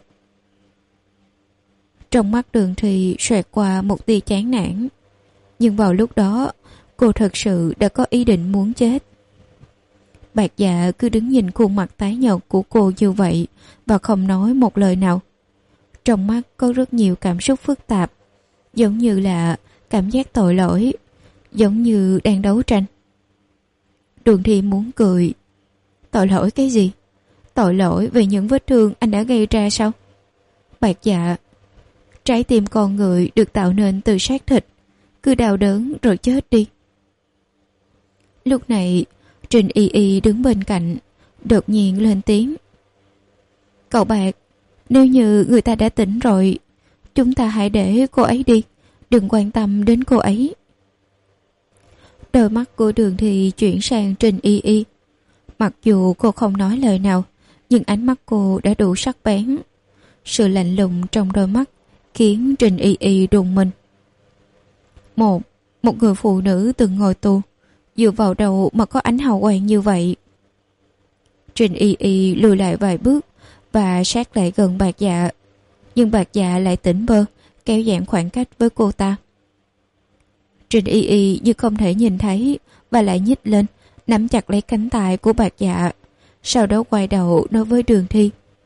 Trong mắt Đường Thi xoẹt qua một tia chán nản. Nhưng vào lúc đó, cô thật sự đã có ý định muốn chết. Bạc Dạ cứ đứng nhìn khuôn mặt tái nhợt của cô như vậy và không nói một lời nào. Trong mắt có rất nhiều cảm xúc phức tạp, giống như là cảm giác tội lỗi, giống như đang đấu tranh. Đường Thi muốn cười. Tội lỗi cái gì? Tội lỗi về những vết thương anh đã gây ra sao? Bạc Dạ, trái tim con người được tạo nên từ xác thịt, cứ đau đớn rồi chết đi. Lúc này, Trình Y Y đứng bên cạnh, đột nhiên lên tiếng. Cậu Bạc, nếu như người ta đã tỉnh rồi, chúng ta hãy để cô ấy đi, đừng quan tâm đến cô ấy. Đôi mắt của Đường Thi chuyển sang Trình Y Y. Mặc dù cô không nói lời nào, nhưng ánh mắt cô đã đủ sắc bén. Sự lạnh lùng trong đôi mắt khiến Trình Y Y rùng mình. Một, một người phụ nữ từng ngồi tù, dựa vào đầu mà có ánh hào quang như vậy. Trình Y Y lùi lại vài bước và sát lại gần Bạc Dạ, nhưng Bạc Dạ lại tỉnh bơ, kéo giãn khoảng cách với cô ta. Trình Y Y như không thể nhìn thấy và lại nhích lên, nắm chặt lấy cánh tay của Bạc Dạ, sau đó quay đầu nói với Đường Thi.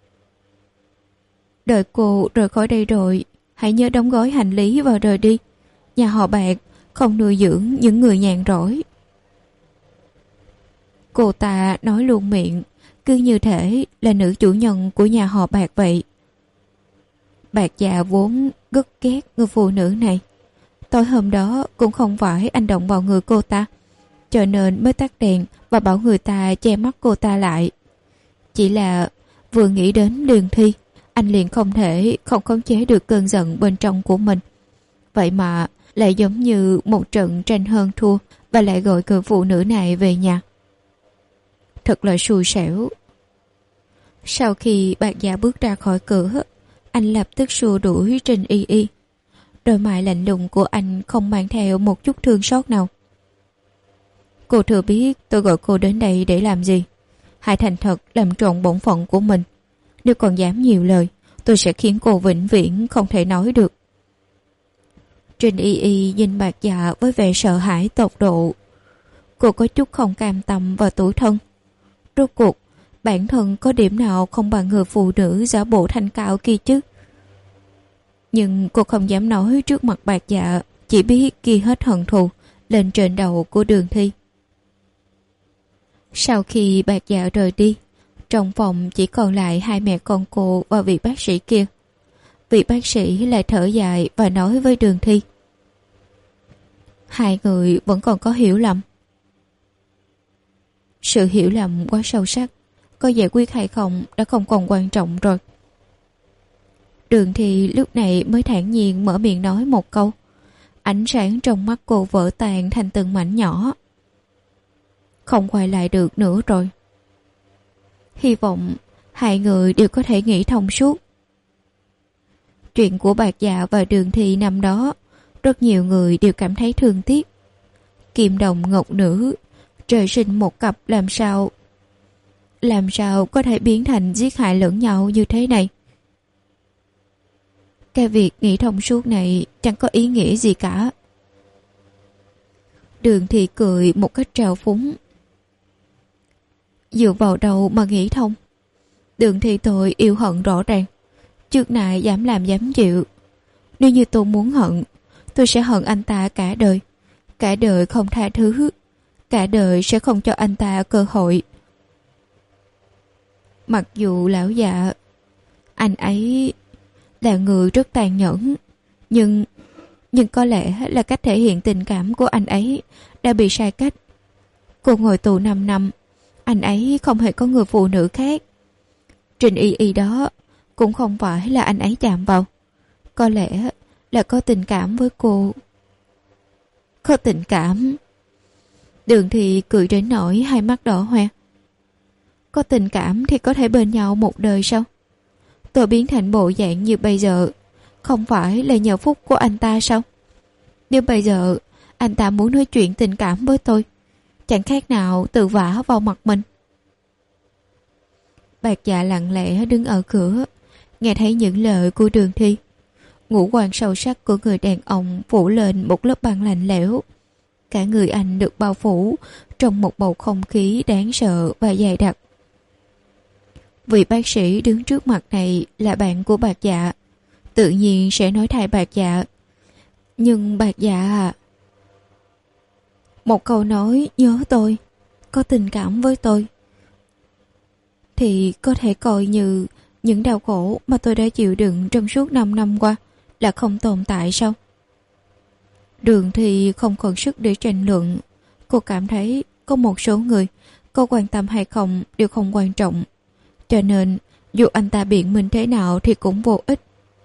Đợi cô rời khỏi đây rồi, hãy nhớ đóng gói hành lý và rời đi. Nhà họ Bạc không nuôi dưỡng những người nhàn rỗi. Cô ta nói luôn miệng, cứ như thể là nữ chủ nhân của nhà họ Bạc vậy. Bạc Dạ vốn rất ghét người phụ nữ này. Tối hôm đó cũng không phải anh động vào người cô ta, cho nên mới tắt đèn và bảo người ta che mắt cô ta lại. Chỉ là vừa nghĩ đến Đường Thi, anh liền không thể không khống chế được cơn giận bên trong của mình. Vậy mà lại giống như một trận tranh hơn thua và lại gọi người phụ nữ này về nhà. Thật là xui xẻo. Sau khi Bạc Dạ bước ra khỏi cửa, anh lập tức xua đuổi Trình Y Y. Đôi mày lạnh lùng của anh không mang theo một chút thương xót nào. Cô thừa biết tôi gọi cô đến đây để làm gì. Hãy thành thật làm trọn bổn phận của mình. Nếu còn dám nhiều lời, tôi sẽ khiến cô vĩnh viễn không thể nói được. Trình Y Y nhìn Bạc Dạ với vẻ sợ hãi tột độ. Cô có chút không cam tâm và tủi thân. Rốt cuộc, bản thân có điểm nào không bằng người phụ nữ giả bộ thanh cao kia chứ? Nhưng cô không dám nói trước mặt Bạc Dạ, chỉ biết ghi hết hận thù lên trên đầu của Đường Thi. Sau khi Bạc Dạ rời đi, trong phòng chỉ còn lại hai mẹ con cô và vị bác sĩ kia. Vị bác sĩ lại thở dài và nói với Đường Thi: hai người vẫn còn có hiểu lầm. Sự hiểu lầm quá sâu sắc, có giải quyết hay không đã không còn quan trọng rồi. Đường Thi lúc này mới thản nhiên mở miệng nói một câu. Ánh sáng trong mắt cô vỡ tan thành từng mảnh nhỏ. Không quay lại được nữa rồi. Hy vọng hai người đều có thể nghĩ thông suốt. Chuyện của Bạc Dạ và Đường Thi năm đó, rất nhiều người đều cảm thấy thương tiếc. Kim đồng ngọc nữ, trời sinh một cặp làm sao Làm sao có thể biến thành giết hại lẫn nhau như thế này. Cái việc nghĩ thông suốt này chẳng có ý nghĩa gì cả. Đường Thi cười một cách trào phúng. Dựa vào đâu mà nghĩ thông? Đường Thi tôi yêu hận rõ ràng, trước này dám làm dám chịu. Nếu như tôi muốn hận, tôi sẽ hận anh ta cả đời. Cả đời không tha thứ, cả đời sẽ không cho anh ta cơ hội. Mặc dù lão Dạ, anh ấy là người rất tàn nhẫn, nhưng nhưng có lẽ là cách thể hiện tình cảm của anh ấy đã bị sai cách. Cô ngồi tù năm năm, anh ấy không hề có người phụ nữ khác. Trình Y Y đó cũng không phải là anh ấy chạm vào. Có lẽ là có tình cảm với cô. Có tình cảm? Đường Thi cười đến nỗi hai mắt đỏ hoe. Có tình cảm thì có thể bên nhau một đời sao? Tôi biến thành bộ dạng như bây giờ không phải là nhờ phúc của anh ta sao? Nếu bây giờ anh ta muốn nói chuyện tình cảm với tôi, chẳng khác nào tự vả vào mặt mình. Bạc Dạ lặng lẽ đứng ở cửa, nghe thấy những lời của Đường Thi. Ngũ quan sâu sắc của người đàn ông phủ lên một lớp băng lạnh lẽo. Cả người anh được bao phủ trong một bầu không khí đáng sợ và dày đặc. Vị bác sĩ đứng trước mặt này là bạn của Bạc Dạ, tự nhiên sẽ nói thay Bạc Dạ. Nhưng Bạc Dạ à, một câu nói nhớ tôi, có tình cảm với tôi, thì có thể coi như những đau khổ mà tôi đã chịu đựng trong suốt năm năm qua là không tồn tại sao? Đường Thi không còn sức để tranh luận. Cô cảm thấy có một số người, có quan tâm hay không đều không quan trọng. Cho nên dù anh ta biện minh thế nào thì cũng vô ích.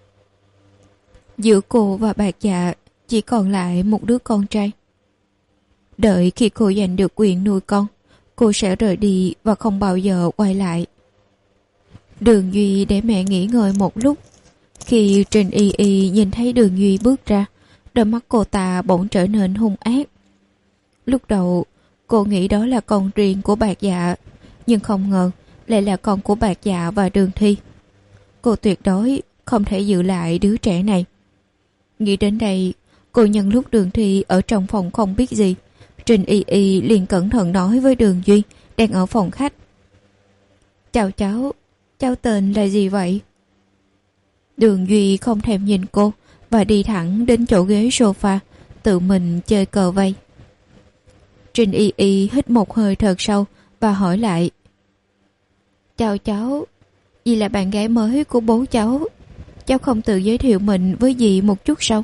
Giữa cô và Bạc Dạ chỉ còn lại một đứa con trai. Đợi khi cô giành được quyền nuôi con, cô sẽ rời đi và không bao giờ quay lại. Đường Duy để mẹ nghỉ ngơi một lúc. Khi Trình Y Y nhìn thấy Đường Duy bước ra, đôi mắt cô ta bỗng trở nên hung ác. Lúc đầu cô nghĩ đó là con riêng của Bạc Dạ, nhưng không ngờ lại là con của Bạc Dạ và Đường Thi. Cô tuyệt đối không thể giữ lại đứa trẻ này. Nghĩ đến đây, cô nhân lúc Đường Thi ở trong phòng không biết gì, Trình Y Y liền cẩn thận nói với Đường Duy đang ở phòng khách. Chào cháu, cháu tên là gì vậy? Đường Duy không thèm nhìn cô và đi thẳng đến chỗ ghế sofa, tự mình chơi cờ vây. Trình Y Y hít một hơi thật sâu và hỏi lại. Chào cháu, dì là bạn gái mới của bố cháu. Cháu không tự giới thiệu mình với dì một chút sao?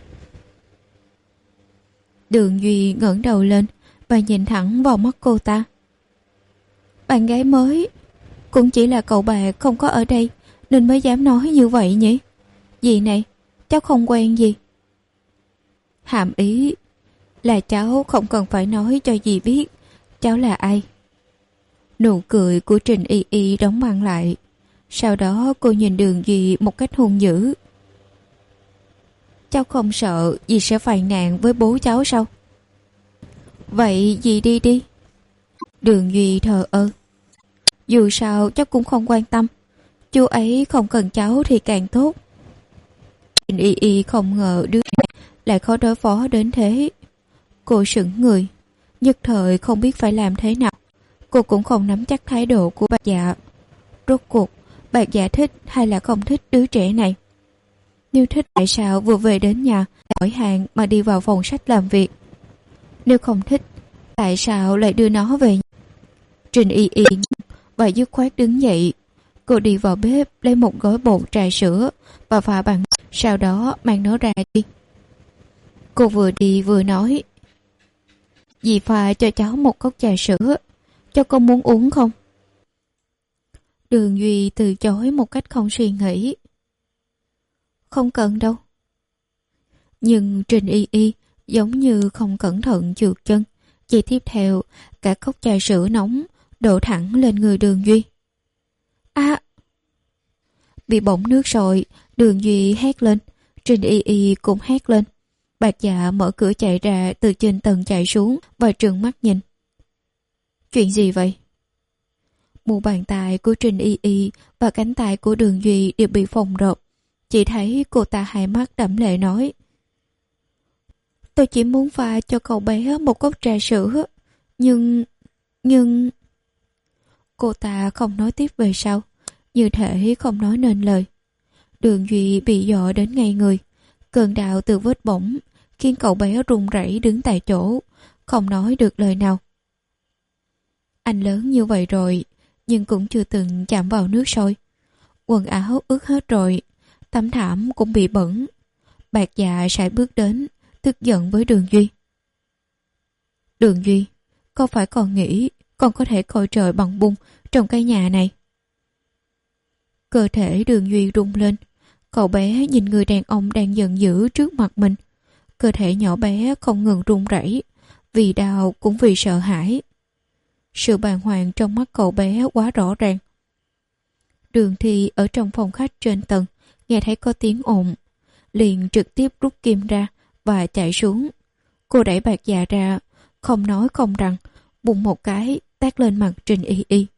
Đường Duy ngẩng đầu lên và nhìn thẳng vào mắt cô ta. Bạn gái mới? Cũng chỉ là cậu bà không có ở đây nên mới dám nói như vậy nhỉ? Dì này, cháu không quen gì. Hàm ý là cháu không cần phải nói cho dì biết cháu là ai. Nụ cười của Trình Y Y đóng băng lại. Sau đó cô nhìn Đường Duy một cách hung dữ. Cháu không sợ dì sẽ phàn nàn với bố cháu sao? Vậy dì đi đi. Đường Duy thờ ơ. Dù sao cháu cũng không quan tâm. Chú ấy không cần cháu thì càng tốt. Trình Y Y không ngờ đứa trẻ lại khó đối phó đến thế. Cô sững người, nhất thời không biết phải làm thế nào. Cô cũng không nắm chắc thái độ của Bạc Dạ. Rốt cuộc Bạc Dạ thích hay là không thích đứa trẻ này? Nếu thích tại sao vừa về đến nhà hỏi hàng mà đi vào phòng sách làm việc? Nếu không thích, tại sao lại đưa nó về? Trình Y Y và dứt khoát đứng dậy. Cô đi vào bếp lấy một gói bột trà sữa và pha bằng, sau đó mang nó ra đi. Cô vừa đi vừa nói: dì pha cho cháu một cốc trà sữa, cho con muốn uống không? Đường Duy từ chối một cách không suy nghĩ. Không cần đâu. Nhưng Trình Y Y giống như không cẩn thận trượt chân. Chỉ tiếp theo, cả cốc trà sữa nóng đổ thẳng lên người Đường Duy. À! Bị bỏng nước sôi, Đường Duy hét lên. Trình Y Y cũng hét lên. Bạch Dạ mở cửa chạy ra từ trên tầng chạy xuống và trừng mắt nhìn. Chuyện gì vậy? Mu bàn tay của Trình Y Y và cánh tay của Đường Duy đều bị phồng rộp. Chỉ thấy cô ta hai mắt đẫm lệ nói: tôi chỉ muốn pha cho cậu bé một cốc trà sữa. Nhưng... nhưng... Cô ta không nói tiếp về sau, như thể không nói nên lời. Đường Duy bị dọa đến ngay người. Cơn đau từ vết bỏng khiến cậu bé run rẩy đứng tại chỗ, không nói được lời nào. Anh lớn như vậy rồi, nhưng cũng chưa từng chạm vào nước sôi. Quần áo ướt hết rồi, tấm thảm cũng bị bẩn. Bạch Dạ sải bước đến, tức giận với Đường Duy. Đường Duy, có phải còn nghĩ con có thể coi trời bằng bung trong cái nhà này? Cơ thể Đường Duy rung lên. Cậu bé nhìn người đàn ông đang giận dữ trước mặt mình. Cơ thể nhỏ bé không ngừng run rẩy, vì đau cũng vì sợ hãi. Sự bàng hoàng trong mắt cậu bé quá rõ ràng. Đường Thi ở trong phòng khách trên tầng nghe thấy có tiếng ồn, liền trực tiếp rút kim ra và chạy xuống. Cô đẩy Bạch Dạ ra, không nói không rằng, bùng một cái tát lên mặt Trình Y Y.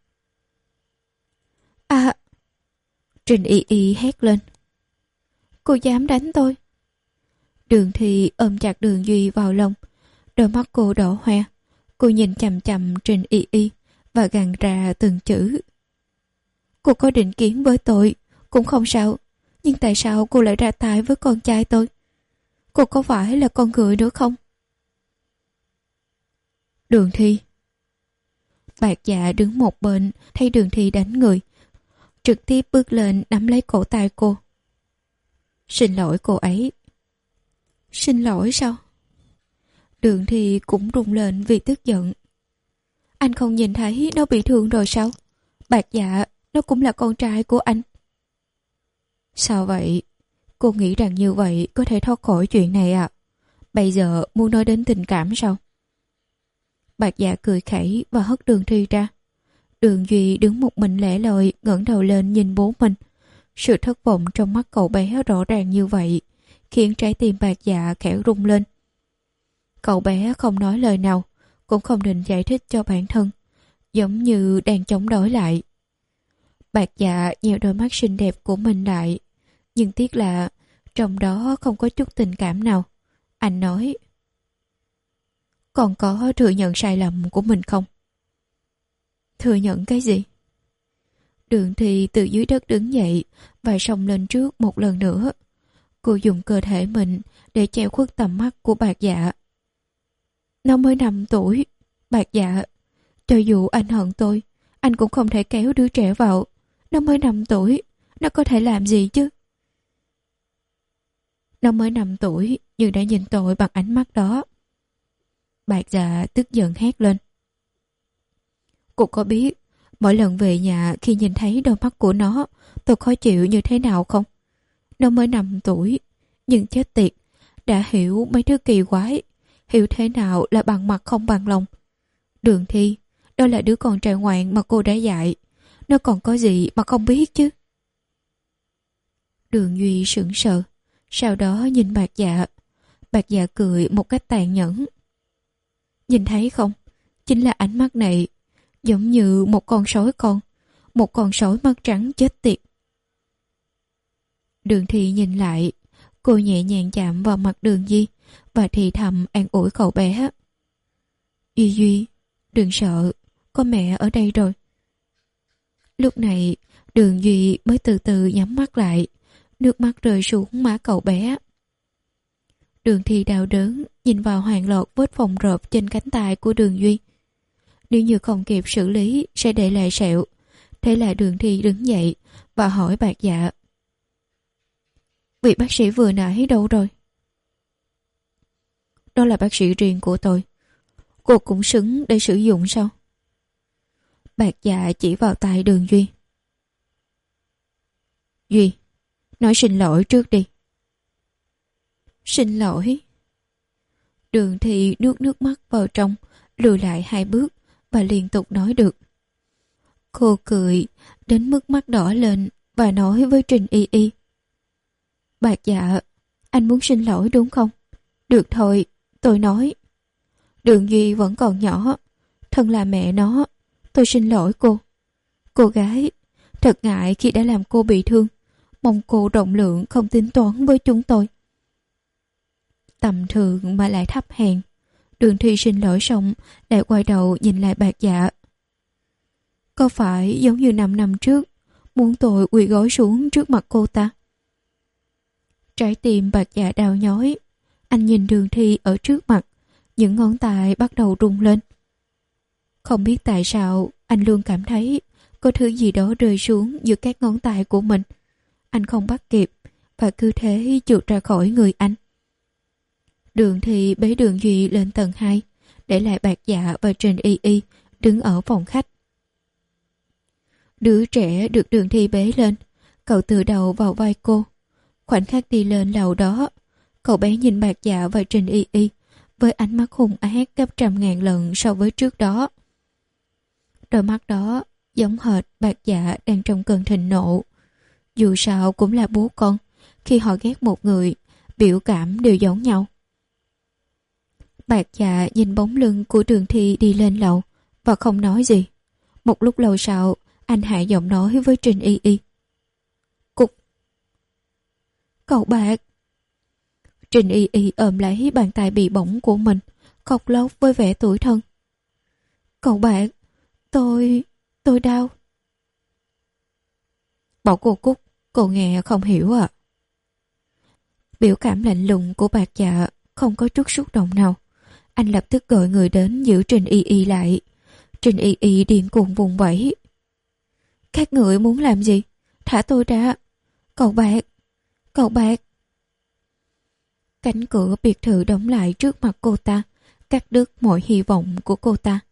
À! Trình Y Y hét lên. Cô dám đánh tôi? Đường Thi ôm chặt Đường Duy vào lòng, đôi mắt cô đỏ hoe. Cô nhìn chằm chằm Trình Y Y và gằn ra từng chữ. Cô có định kiến với tôi cũng không sao, nhưng tại sao cô lại ra tay với con trai tôi? Cô có phải là con người nữa không? Đường Thi. Bạch Dạ đứng một bên thấy Đường Thi đánh người, trực tiếp bước lên nắm lấy cổ tay cô. Xin lỗi cô ấy. Xin lỗi sao? Đường Thi cũng rung lên vì tức giận. Anh không nhìn thấy nó bị thương rồi sao? Bạch Dạ, nó cũng là con trai của anh. Sao vậy? Cô nghĩ rằng như vậy có thể thoát khỏi chuyện này à? Bây giờ muốn nói đến tình cảm sao? Bạch Dạ cười khẩy và hất Đường Thi ra. Đường Duy đứng một mình lẻ loi, ngẩng đầu lên nhìn bố mình. Sự thất vọng trong mắt cậu bé rõ ràng như vậy khiến trái tim Bạch Dạ khẽ rung lên. Cậu bé không nói lời nào, cũng không định giải thích cho bản thân, giống như đang chống đối lại. Bạch Dạ nheo đôi mắt xinh đẹp của mình lại, nhưng tiếc là trong đó không có chút tình cảm nào. Anh nói: còn có thừa nhận sai lầm của mình không? Thừa nhận cái gì? Đường Thi từ dưới đất đứng dậy và xông lên trước một lần nữa. Cô dùng cơ thể mình để che khuất tầm mắt của Bạch Dạ. Nó mới năm tuổi. Bạch Dạ, cho dù anh hận tôi, anh cũng không thể kéo đứa trẻ vào. Nó mới năm tuổi, nó có thể làm gì chứ? Nó mới năm tuổi nhưng đã nhìn tôi bằng ánh mắt đó. Bạch Dạ tức giận hét lên. Cô có biết mỗi lần về nhà khi nhìn thấy đôi mắt của nó, tôi khó chịu như thế nào không? Nó mới năm tuổi, nhưng chết tiệt, đã hiểu mấy thứ kỳ quái, hiểu thế nào là bằng mặt không bằng lòng. Đường Thi, đó là đứa con trai ngoan mà cô đã dạy. Nó còn có gì mà không biết chứ? Đường Duy sững sờ, sau đó nhìn Bạch Dạ. Bạch Dạ cười một cách tàn nhẫn. Nhìn thấy không? Chính là ánh mắt này, giống như một con sói con, một con sói mắt trắng chết tiệt. Đường Thi nhìn lại, cô nhẹ nhàng chạm vào mặt Đường Duy và thì thầm an ủi cậu bé. Duy Duy, đừng sợ, có mẹ ở đây rồi. Lúc này, Đường Duy mới từ từ nhắm mắt lại, nước mắt rơi xuống má cậu bé. Đường Thi đau đớn nhìn vào hàng loạt vết phòng rộp trên cánh tay của Đường Duy. Nếu như không kịp xử lý sẽ để lại sẹo. Thế là Đường Thi đứng dậy và hỏi Bạc Dạ: vị bác sĩ vừa nãy đâu rồi? Đó là bác sĩ riêng của tôi. Cô cũng xứng để sử dụng sao? Bạc Dạ chỉ vào tay Đường Duy. Duy, nói xin lỗi trước đi. Xin lỗi. Đường Thi nuốt nước mắt vào trong, lùi lại hai bước và liên tục nói được. Cô cười đến mức mắt đỏ lên và nói với Trình Y Y: Bạc Dạ, anh muốn xin lỗi đúng không? Được thôi, tôi nói. Đường Duy vẫn còn nhỏ, thân là mẹ nó, tôi xin lỗi cô. Cô gái, thật ngại khi đã làm cô bị thương, mong cô rộng lượng không tính toán với chúng tôi. Tầm thường mà lại thấp hèn. Đường Thi xin lỗi xong lại quay đầu nhìn lại Bạc Dạ. Có phải giống như năm năm trước, muốn tôi quỳ gối xuống trước mặt cô ta? Trái tim Bạc Dạ đau nhói. Anh nhìn Đường Thi ở trước mặt, những ngón tay bắt đầu rung lên. Không biết tại sao anh luôn cảm thấy có thứ gì đó rơi xuống giữa các ngón tay của mình. Anh không bắt kịp và cứ thế trượt ra khỏi người anh. Đường Thi bế Đường Duy lên tầng hai, để lại Bạc Dạ và Trình Y Y đứng ở phòng khách. Đứa trẻ được Đường Thi bế lên, cậu tựa đầu vào vai cô. Khoảnh khắc đi lên lầu đó, cậu bé nhìn Bạc Dạ và Trình Y Y với ánh mắt hung ác gấp trăm ngàn lần so với trước đó. Đôi mắt đó giống hệt Bạc Dạ đang trong cơn thịnh nộ. Dù sao cũng là bố con, khi họ ghét một người, biểu cảm đều giống nhau. Bạc Dạ nhìn bóng lưng của Đường Thi đi lên lầu và không nói gì. Một lúc lâu sau, anh hạ giọng nói với Trình Y Y: Cục. Cậu Bạc. Trình Y Y ôm lấy bàn tay bị bỏng của mình, khóc lóc với vẻ tủi thân. Cậu Bạc, tôi... tôi đau. Bảo cô Cúc, cô nghe không hiểu à? Biểu cảm lạnh lùng của Bạc Dạ không có chút xúc động nào. Anh lập tức gọi người đến giữ Trình Y Y lại. Trình Y Y điên cuồng vùng vẫy. Các người muốn làm gì? Thả tôi ra. Cậu Bạc, cậu Bạc. Cánh cửa biệt thự đóng lại trước mặt cô ta, cắt đứt mọi hy vọng của cô ta.